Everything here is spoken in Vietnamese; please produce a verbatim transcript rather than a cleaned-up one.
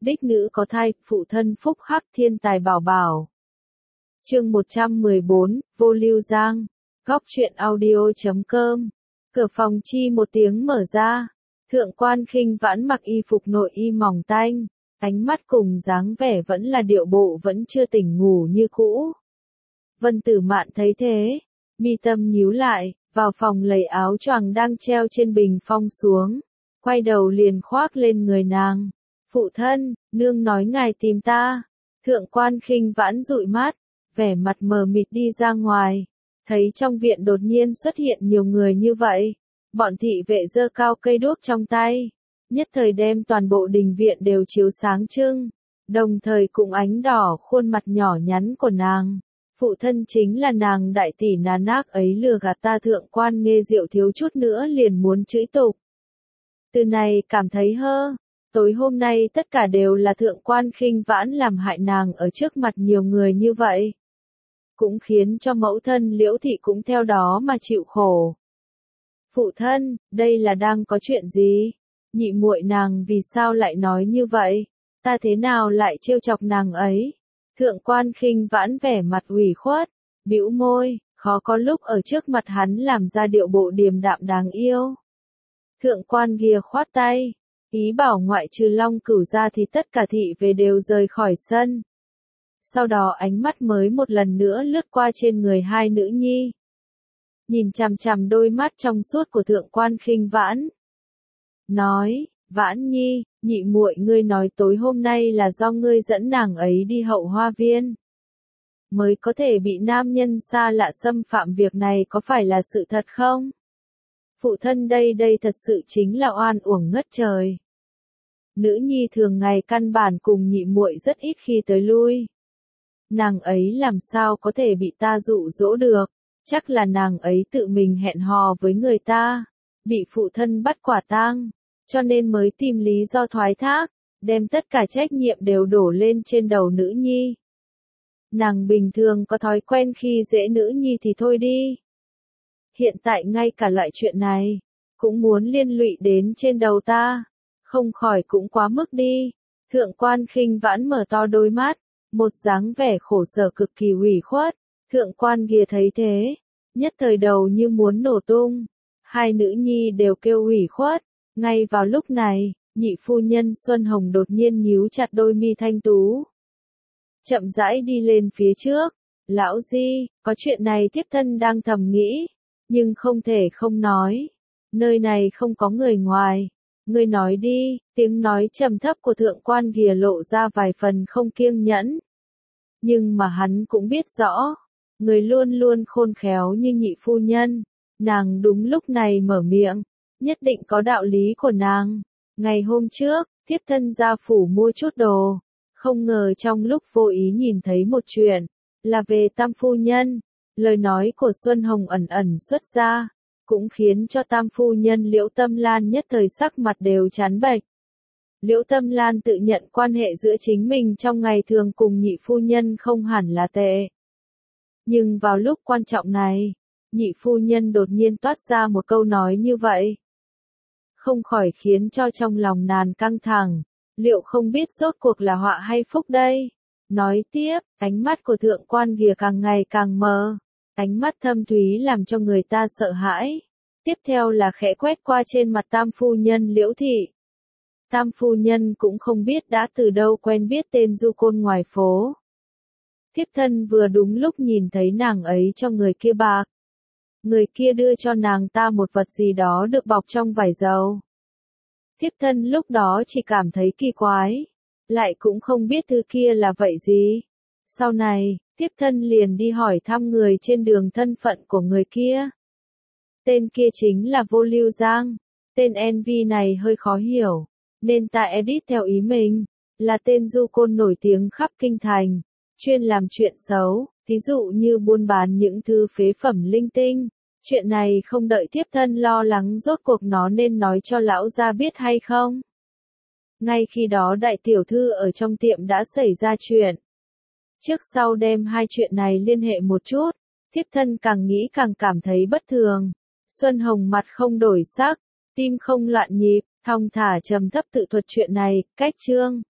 đích nữ có thai, phụ thân phúc hắc thiên tài bảo bảo. Chương một trăm mười bốn, Vô Lưu Giang. Góc truyện audio chấm com. Cửa phòng chi một tiếng mở ra. Thượng quan Khinh Vãn mặc y phục nội y mỏng tanh, ánh mắt cùng dáng vẻ vẫn là điệu bộ vẫn chưa tỉnh ngủ như cũ. Vân Tử Mạn thấy thế, mi tâm nhíu lại, vào phòng lấy áo choàng đang treo trên bình phong xuống, quay đầu liền khoác lên người nàng. Phụ thân, nương nói ngài tìm ta. Thượng quan Khinh Vãn dụi mắt, vẻ mặt mờ mịt đi ra ngoài, thấy trong viện đột nhiên xuất hiện nhiều người như vậy. Bọn thị vệ giơ cao cây đuốc trong tay, nhất thời đem toàn bộ đình viện đều chiếu sáng trưng, đồng thời cũng ánh đỏ khuôn mặt nhỏ nhắn của nàng. Phụ thân chính là nàng đại tỷ nà nác ấy lừa gạt ta. Thượng quan Nghê Diệu thiếu chút nữa liền muốn chửi tục. Từ này cảm thấy hơ, tối hôm nay tất cả đều là Thượng quan Khinh Vãn làm hại nàng ở trước mặt nhiều người như vậy. Cũng khiến cho mẫu thân Liễu Thị cũng theo đó mà chịu khổ. Phụ thân, đây là đang có chuyện gì? Nhị muội nàng vì sao lại nói như vậy? Ta thế nào lại trêu chọc nàng ấy? Thượng quan Khinh Vãn vẻ mặt ủy khuất, bĩu môi, khó có lúc ở trước mặt hắn làm ra điệu bộ điềm đạm đáng yêu. Thượng quan Ghìa khoát tay, ý bảo ngoại trừ Long Cửu ra thì tất cả thị về đều rời khỏi sân. Sau đó ánh mắt mới một lần nữa lướt qua trên người hai nữ nhi. Nhìn chằm chằm đôi mắt trong suốt của Thượng quan Khinh Vãn. Nói, Vãn Nhi, nhị muội ngươi nói tối hôm nay là do ngươi dẫn nàng ấy đi Hậu Hoa Viên. Mới có thể bị nam nhân xa lạ xâm phạm, việc này có phải là sự thật không? Phụ thân đây đây thật sự chính là oan uổng ngất trời. Nữ nhi thường ngày căn bản cùng nhị muội rất ít khi tới lui. Nàng ấy làm sao có thể bị ta dụ dỗ được? Chắc là nàng ấy tự mình hẹn hò với người ta, bị phụ thân bắt quả tang, cho nên mới tìm lý do thoái thác, đem tất cả trách nhiệm đều đổ lên trên đầu nữ nhi. Nàng bình thường có thói quen khi dễ nữ nhi thì thôi đi. Hiện tại ngay cả loại chuyện này, cũng muốn liên lụy đến trên đầu ta, không khỏi cũng quá mức đi. Thượng quan Khinh Vãn mở to đôi mắt, một dáng vẻ khổ sở cực kỳ ủy khuất. Thượng quan Ghìa thấy thế, nhất thời đầu như muốn nổ tung. Hai nữ nhi đều kêu ủy khuất. Ngay vào lúc này, nhị phu nhân Xuân Hồng đột nhiên nhíu chặt đôi mi thanh tú. Chậm rãi đi lên phía trước. Lão Di, có chuyện này thiếp thân đang thầm nghĩ, nhưng không thể không nói. Nơi này không có người ngoài. Ngươi nói đi. Tiếng nói trầm thấp của Thượng quan Ghìa lộ ra vài phần không kiêng nhẫn. Nhưng mà hắn cũng biết rõ, người luôn luôn khôn khéo như nhị phu nhân, nàng đúng lúc này mở miệng, nhất định có đạo lý của nàng. Ngày hôm trước, thiếp thân ra phủ mua chút đồ, không ngờ trong lúc vô ý nhìn thấy một chuyện, là về Tam phu nhân. Lời nói của Xuân Hồng ẩn ẩn xuất ra, cũng khiến cho Tam phu nhân Liễu Tâm Lan nhất thời sắc mặt đều trắng bệch. Liễu Tâm Lan tự nhận quan hệ giữa chính mình trong ngày thường cùng nhị phu nhân không hẳn là tệ. Nhưng vào lúc quan trọng này, nhị phu nhân đột nhiên toát ra một câu nói như vậy. Không khỏi khiến cho trong lòng nàng căng thẳng, liệu không biết rốt cuộc là họa hay phúc đây? Nói tiếp, ánh mắt của Thượng quan Ghìa càng ngày càng mờ, ánh mắt thâm thúy làm cho người ta sợ hãi. Tiếp theo là khẽ quét qua trên mặt Tam phu nhân Liễu Thị. Tam phu nhân cũng không biết đã từ đâu quen biết tên du côn ngoài phố. Thiếp thân vừa đúng lúc nhìn thấy nàng ấy cho người kia bạc. Người kia đưa cho nàng ta một vật gì đó được bọc trong vải dầu. Thiếp thân lúc đó chỉ cảm thấy kỳ quái, lại cũng không biết thứ kia là vậy gì. Sau này, thiếp thân liền đi hỏi thăm người trên đường thân phận của người kia. Tên kia chính là Vô Lưu Giang. Tên en vê này hơi khó hiểu, nên ta edit theo ý mình, là tên du côn nổi tiếng khắp kinh thành, chuyên làm chuyện xấu, ví dụ như buôn bán những thứ phế phẩm linh tinh. Chuyện này không đợi thiếp thân lo lắng rốt cuộc nó nên nói cho lão gia biết hay không. Ngay khi đó đại tiểu thư ở trong tiệm đã xảy ra chuyện. Trước sau đem hai chuyện này liên hệ một chút, thiếp thân càng nghĩ càng cảm thấy bất thường. Xuân Hồng mặt không đổi sắc, tim không loạn nhịp, thong thả trầm thấp tự thuật chuyện này. Cách chương